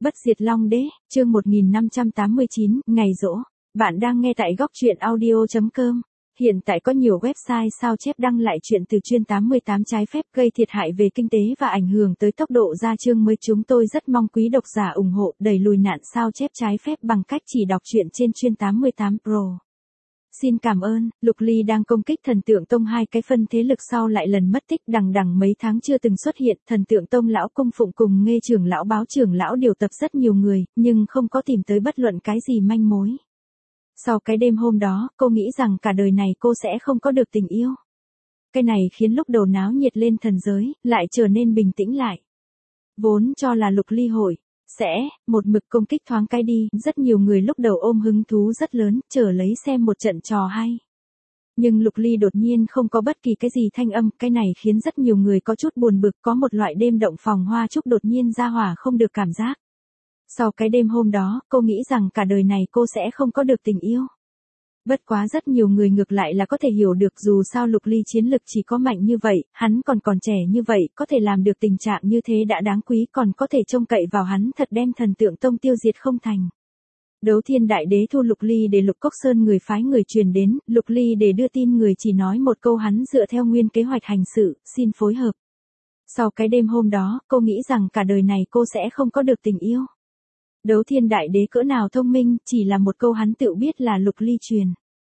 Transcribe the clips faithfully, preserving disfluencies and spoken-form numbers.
Bất diệt Long Đế, chương một nghìn năm trăm tám mươi chín, ngày rỗ. Bạn đang nghe tại góc truyện audio chấm com. Hiện tại có nhiều website sao chép đăng lại chuyện từ chuyên tám mươi tám trái phép gây thiệt hại về kinh tế và ảnh hưởng tới tốc độ ra chương mới. Chúng tôi rất mong quý độc giả ủng hộ đẩy lùi nạn sao chép trái phép bằng cách chỉ đọc truyện trên chuyên tám mươi tám Pro. Xin cảm ơn. Lục Ly đang công kích Thần Tượng Tông, hai cái phân thế lực sau lại lần mất tích đằng đằng mấy tháng chưa từng xuất hiện. Thần Tượng Tông lão cung phụng cùng Nghê trưởng lão báo trưởng lão điều tập rất nhiều người, nhưng không có tìm tới bất luận cái gì manh mối. Sau cái đêm hôm đó, cô nghĩ rằng cả đời này cô sẽ không có được tình yêu. Cái này khiến lúc đầu náo nhiệt lên thần giới, lại trở nên bình tĩnh lại. Vốn cho là Lục Ly hội sẽ một mực công kích thoáng cái đi, rất nhiều người lúc đầu ôm hứng thú rất lớn, chờ lấy xem một trận trò hay. Nhưng Lục Ly đột nhiên không có bất kỳ cái gì thanh âm, cái này khiến rất nhiều người có chút buồn bực, có một loại đêm động phòng hoa trúc đột nhiên ra hỏa không được cảm giác. Sau cái đêm hôm đó, cô nghĩ rằng cả đời này cô sẽ không có được tình yêu. Bất quá rất nhiều người ngược lại là có thể hiểu được, dù sao Lục Ly chiến lực chỉ có mạnh như vậy, hắn còn còn trẻ như vậy, có thể làm được tình trạng như thế đã đáng quý, còn có thể trông cậy vào hắn thật đem Thần Tượng Tông tiêu diệt không thành. Đấu Thiên Đại Đế thu Lục Ly để Lục Cốc Sơn người phái người truyền đến, Lục Ly để đưa tin người chỉ nói một câu hắn dựa theo nguyên kế hoạch hành sự, xin phối hợp. Sau cái đêm hôm đó, cô nghĩ rằng cả đời này cô sẽ không có được tình yêu. Đấu Thiên Đại Đế cỡ nào thông minh, chỉ là một câu hắn tự biết là Lục Ly truyền.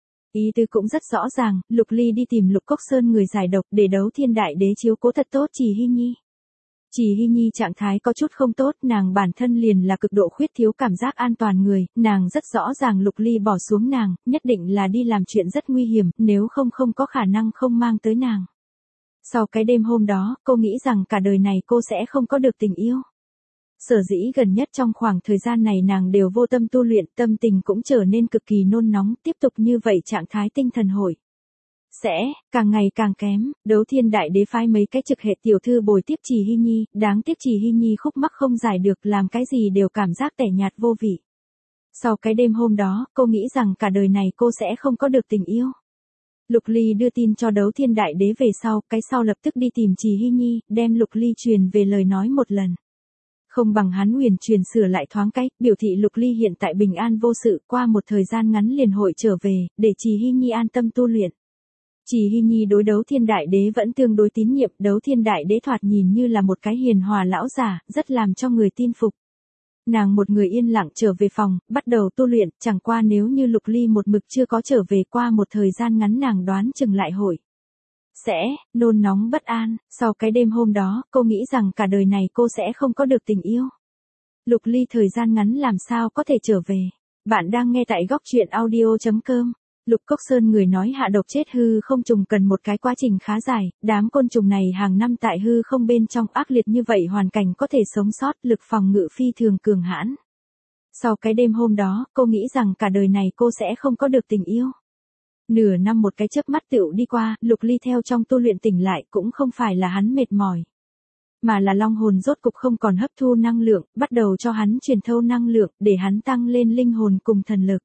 Ý tứ cũng rất rõ ràng, Lục Ly đi tìm Lục Cốc Sơn người giải độc để Đấu Thiên Đại Đế chiếu cố thật tốt Chỉ Hy Nhi. Chỉ Hy Nhi trạng thái có chút không tốt, nàng bản thân liền là cực độ khuyết thiếu cảm giác an toàn người, nàng rất rõ ràng Lục Ly bỏ xuống nàng, nhất định là đi làm chuyện rất nguy hiểm, nếu không không có khả năng không mang tới nàng. Sau cái đêm hôm đó, cô nghĩ rằng cả đời này cô sẽ không có được tình yêu. Sở dĩ gần nhất trong khoảng thời gian này nàng đều vô tâm tu luyện, tâm tình cũng trở nên cực kỳ nôn nóng, tiếp tục như vậy trạng thái tinh thần hội sẽ càng ngày càng kém. Đấu Thiên Đại Đế phái mấy cái trực hệ tiểu thư bồi tiếp Chỉ Hy Nhi, đáng tiếc Chỉ Hy Nhi khúc mắc không giải được, làm cái gì đều cảm giác tẻ nhạt vô vị. Sau cái đêm hôm đó, cô nghĩ rằng cả đời này cô sẽ không có được tình yêu. Lục Ly đưa tin cho Đấu Thiên Đại Đế về sau, cái sau lập tức đi tìm Chỉ Hy Nhi, đem Lục Ly truyền về lời nói một lần. Không bằng hắn huyền truyền sửa lại thoáng cái, biểu thị Lục Ly hiện tại bình an vô sự, qua một thời gian ngắn liền hội trở về, để Chỉ Hy Nhi an tâm tu luyện. Chỉ Hy Nhi đối Đấu Thiên Đại Đế vẫn tương đối tín nhiệm, Đấu Thiên Đại Đế thoạt nhìn như là một cái hiền hòa lão già, rất làm cho người tin phục. Nàng một người yên lặng trở về phòng, bắt đầu tu luyện, chẳng qua nếu như Lục Ly một mực chưa có trở về, qua một thời gian ngắn nàng đoán chừng lại hội sẽ nôn nóng bất an. Sau cái đêm hôm đó, cô nghĩ rằng cả đời này cô sẽ không có được tình yêu. Lục Ly thời gian ngắn làm sao có thể trở về. Bạn đang nghe tại góc truyện audio chấm com. Lục Cốc Sơn người nói hạ độc chết hư không trùng cần một cái quá trình khá dài, đám côn trùng này hàng năm tại hư không bên trong ác liệt như vậy hoàn cảnh có thể sống sót, lực phòng ngự phi thường cường hãn. Sau cái đêm hôm đó, cô nghĩ rằng cả đời này cô sẽ không có được tình yêu. Nửa năm một cái chớp mắt tựu đi qua, Lục Ly theo trong tu luyện tỉnh lại, cũng không phải là hắn mệt mỏi, mà là long hồn rốt cục không còn hấp thu năng lượng, bắt đầu cho hắn truyền thâu năng lượng, để hắn tăng lên linh hồn cùng thần lực.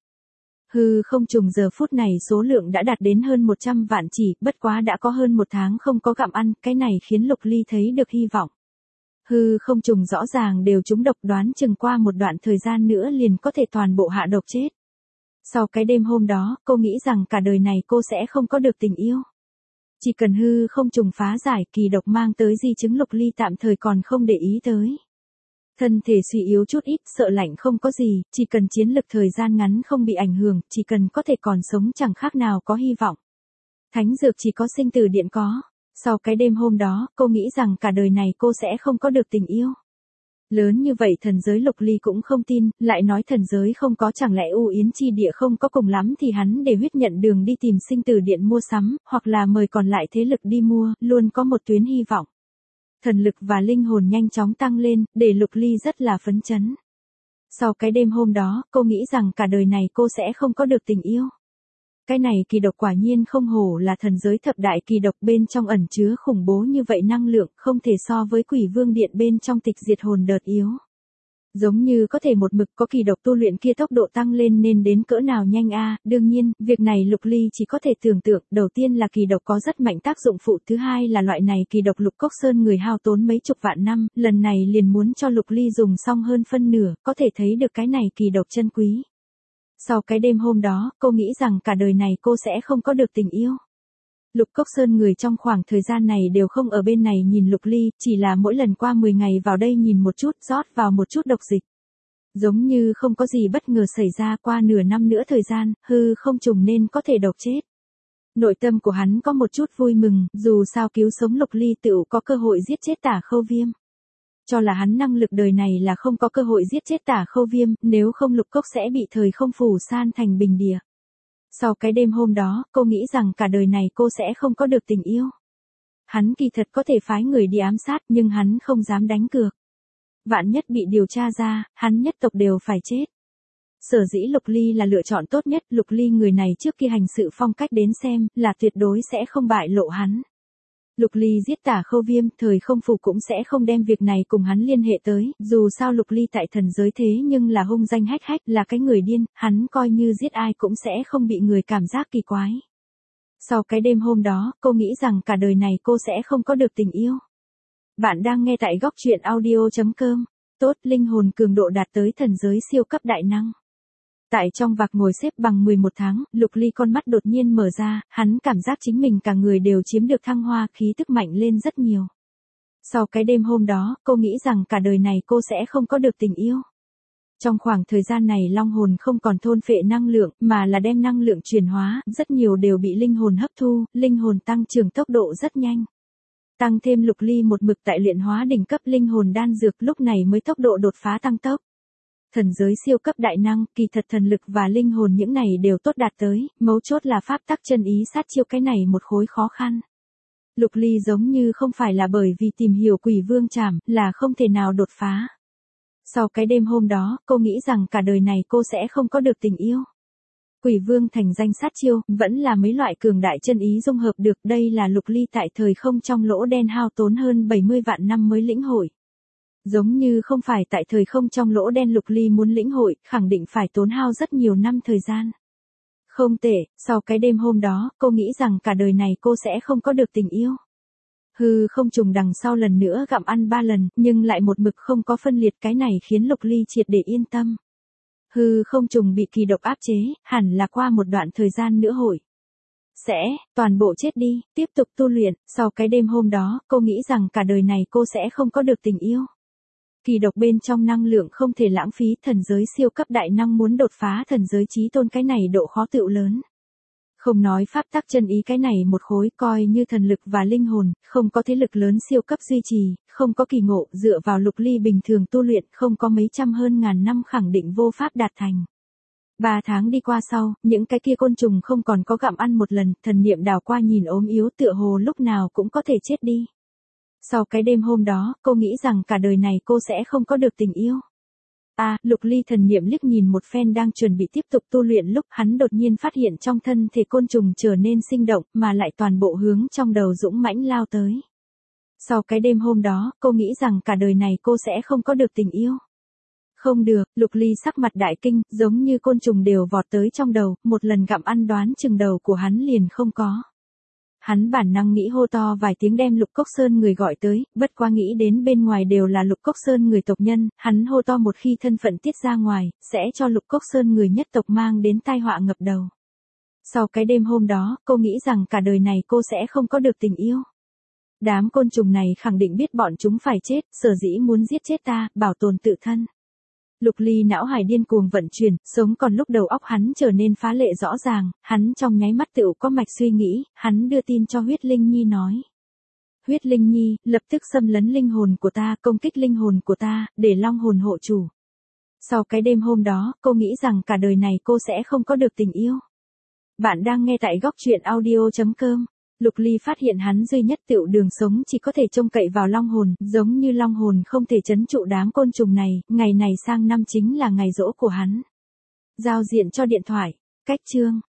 Hư không trùng giờ phút này số lượng đã đạt đến hơn một trăm vạn chỉ, bất quá đã có hơn một tháng không có gặm ăn, cái này khiến Lục Ly thấy được hy vọng. Hư không trùng rõ ràng đều trúng độc, đoán chừng qua một đoạn thời gian nữa liền có thể toàn bộ hạ độc chết. Sau cái đêm hôm đó, cô nghĩ rằng cả đời này cô sẽ không có được tình yêu. Chỉ cần hư không trùng phá giải, kỳ độc mang tới di chứng Lục Ly tạm thời còn không để ý tới. Thân thể suy yếu chút ít, sợ lạnh không có gì, chỉ cần chiến lực thời gian ngắn không bị ảnh hưởng, chỉ cần có thể còn sống chẳng khác nào có hy vọng. Thánh dược chỉ có sinh tử điện có. Sau cái đêm hôm đó, cô nghĩ rằng cả đời này cô sẽ không có được tình yêu. Lớn như vậy thần giới Lục Ly cũng không tin, lại nói thần giới không có, chẳng lẽ U Yến chi địa không có, cùng lắm thì hắn để huyết nhận đường đi tìm sinh tử điện mua sắm, hoặc là mời còn lại thế lực đi mua, luôn có một tuyến hy vọng. Thần lực và linh hồn nhanh chóng tăng lên, để Lục Ly rất là phấn chấn. Sau cái đêm hôm đó, cô nghĩ rằng cả đời này cô sẽ không có được tình yêu. Cái này kỳ độc quả nhiên không hổ là thần giới thập đại kỳ độc, bên trong ẩn chứa khủng bố như vậy năng lượng, không thể so với Quỷ Vương Điện bên trong tịch diệt hồn đợt yếu. Giống như có thể một mực có kỳ độc tu luyện kia tốc độ tăng lên nên đến cỡ nào nhanh a, đương nhiên, việc này Lục Ly chỉ có thể tưởng tượng, đầu tiên là kỳ độc có rất mạnh tác dụng phụ, thứ hai là loại này kỳ độc Lục Cốc Sơn người hao tốn mấy chục vạn năm, lần này liền muốn cho Lục Ly dùng xong hơn phân nửa, có thể thấy được cái này kỳ độc chân quý. Sau cái đêm hôm đó, cô nghĩ rằng cả đời này cô sẽ không có được tình yêu. Lục Cốc Sơn người trong khoảng thời gian này đều không ở bên này nhìn Lục Ly, chỉ là mỗi lần qua mười ngày vào đây nhìn một chút, rót vào một chút độc dịch. Giống như không có gì bất ngờ xảy ra, qua nửa năm nữa thời gian, hư không trùng nên có thể độc chết. Nội tâm của hắn có một chút vui mừng, dù sao cứu sống Lục Ly tựu có cơ hội giết chết Tả Khâu Viêm. Cho là hắn năng lực đời này là không có cơ hội giết chết Tả Khâu Viêm, nếu không Lục Cốc sẽ bị thời không phủ san thành bình địa. Sau cái đêm hôm đó, cô nghĩ rằng cả đời này cô sẽ không có được tình yêu. Hắn kỳ thật có thể phái người đi ám sát nhưng hắn không dám đánh cược. Vạn nhất bị điều tra ra, hắn nhất tộc đều phải chết. Sở dĩ Lục Ly là lựa chọn tốt nhất, Lục Ly người này trước khi hành sự phong cách đến xem là tuyệt đối sẽ không bại lộ hắn. Lục Ly giết Tả Khâu Viêm, thời không phủ cũng sẽ không đem việc này cùng hắn liên hệ tới, dù sao Lục Ly tại thần giới thế nhưng là hung danh hách hách, là cái người điên, hắn coi như giết ai cũng sẽ không bị người cảm giác kỳ quái. Sau cái đêm hôm đó, cô nghĩ rằng cả đời này cô sẽ không có được tình yêu. Bạn đang nghe tại góc truyện audio chấm com. Tốt, linh hồn cường độ đạt tới thần giới siêu cấp đại năng. Tại trong vạc ngồi xếp bằng mười một tháng, Lục Ly con mắt đột nhiên mở ra, hắn cảm giác chính mình cả người đều chiếm được thăng hoa, khí tức mạnh lên rất nhiều. Sau cái đêm hôm đó, cô nghĩ rằng cả đời này cô sẽ không có được tình yêu. Trong khoảng thời gian này long hồn không còn thôn phệ năng lượng, mà là đem năng lượng chuyển hóa, rất nhiều đều bị linh hồn hấp thu, linh hồn tăng trưởng tốc độ rất nhanh. Tăng thêm Lục Ly một mực tại luyện hóa đỉnh cấp linh hồn đan dược, lúc này mới tốc độ đột phá tăng tốc. Thần giới siêu cấp đại năng, kỳ thật thần lực và linh hồn những này đều tốt đạt tới, mấu chốt là pháp tắc chân ý sát chiêu, cái này một khối khó khăn. Lục Ly giống như không phải là bởi vì tìm hiểu Quỷ Vương Trảm, là không thể nào đột phá. Sau cái đêm hôm đó, cô nghĩ rằng cả đời này cô sẽ không có được tình yêu. Quỷ Vương thành danh sát chiêu, vẫn là mấy loại cường đại chân ý dung hợp được, đây là Lục Ly tại thời không trong lỗ đen hao tốn hơn bảy mươi vạn năm mới lĩnh hội. Giống như không phải tại thời không trong lỗ đen Lục Ly muốn lĩnh hội, khẳng định phải tốn hao rất nhiều năm thời gian. Không tệ, sau cái đêm hôm đó, cô nghĩ rằng cả đời này cô sẽ không có được tình yêu. Hư không trùng đằng sau lần nữa gặm ăn ba lần, nhưng lại một mực không có phân liệt, cái này khiến Lục Ly triệt để yên tâm. Hư không trùng bị kỳ độc áp chế, hẳn là qua một đoạn thời gian nữa hội sẽ toàn bộ chết đi, tiếp tục tu luyện. Sau cái đêm hôm đó, cô nghĩ rằng cả đời này cô sẽ không có được tình yêu. Kỳ độc bên trong năng lượng không thể lãng phí, thần giới siêu cấp đại năng muốn đột phá thần giới chí tôn cái này độ khó tựu lớn. Không nói pháp tắc chân ý cái này một khối, coi như thần lực và linh hồn, không có thế lực lớn siêu cấp duy trì, không có kỳ ngộ, dựa vào Lục Ly bình thường tu luyện, không có mấy trăm hơn ngàn năm khẳng định vô pháp đạt thành. Ba tháng đi qua sau, những cái kia côn trùng không còn có gặm ăn một lần, thần niệm đảo qua nhìn ốm yếu tựa hồ lúc nào cũng có thể chết đi. Sau cái đêm hôm đó, cô nghĩ rằng cả đời này cô sẽ không có được tình yêu. À, Lục Ly thần niệm liếc nhìn một phen đang chuẩn bị tiếp tục tu luyện lúc hắn đột nhiên phát hiện trong thân thể côn trùng trở nên sinh động, mà lại toàn bộ hướng trong đầu dũng mãnh lao tới. Sau cái đêm hôm đó, cô nghĩ rằng cả đời này cô sẽ không có được tình yêu. Không được, Lục Ly sắc mặt đại kinh, giống như côn trùng đều vọt tới trong đầu, một lần gặm ăn đoán chừng đầu của hắn liền không có. Hắn bản năng nghĩ hô to vài tiếng đem Lục Cốc Sơn người gọi tới, bất quá nghĩ đến bên ngoài đều là Lục Cốc Sơn người tộc nhân, hắn hô to một khi thân phận tiết ra ngoài, sẽ cho Lục Cốc Sơn người nhất tộc mang đến tai họa ngập đầu. Sau cái đêm hôm đó, cô nghĩ rằng cả đời này cô sẽ không có được tình yêu. Đám côn trùng này khẳng định biết bọn chúng phải chết, sở dĩ muốn giết chết ta, bảo tồn tự thân. Lục Ly não hải điên cuồng vận chuyển, sống còn lúc đầu óc hắn trở nên phá lệ rõ ràng, hắn trong nháy mắt tựu có mạch suy nghĩ, hắn đưa tin cho Huyết Linh Nhi nói. Huyết Linh Nhi, lập tức xâm lấn linh hồn của ta, công kích linh hồn của ta, để long hồn hộ chủ. Sau cái đêm hôm đó, cô nghĩ rằng cả đời này cô sẽ không có được tình yêu. Bạn đang nghe tại góc truyện audio chấm com. Lục Ly phát hiện hắn duy nhất tựu đường sống chỉ có thể trông cậy vào long hồn, giống như long hồn không thể trấn trụ đám côn trùng này, ngày này sang năm chính là ngày giỗ của hắn. Giao diện cho điện thoại, cách chương.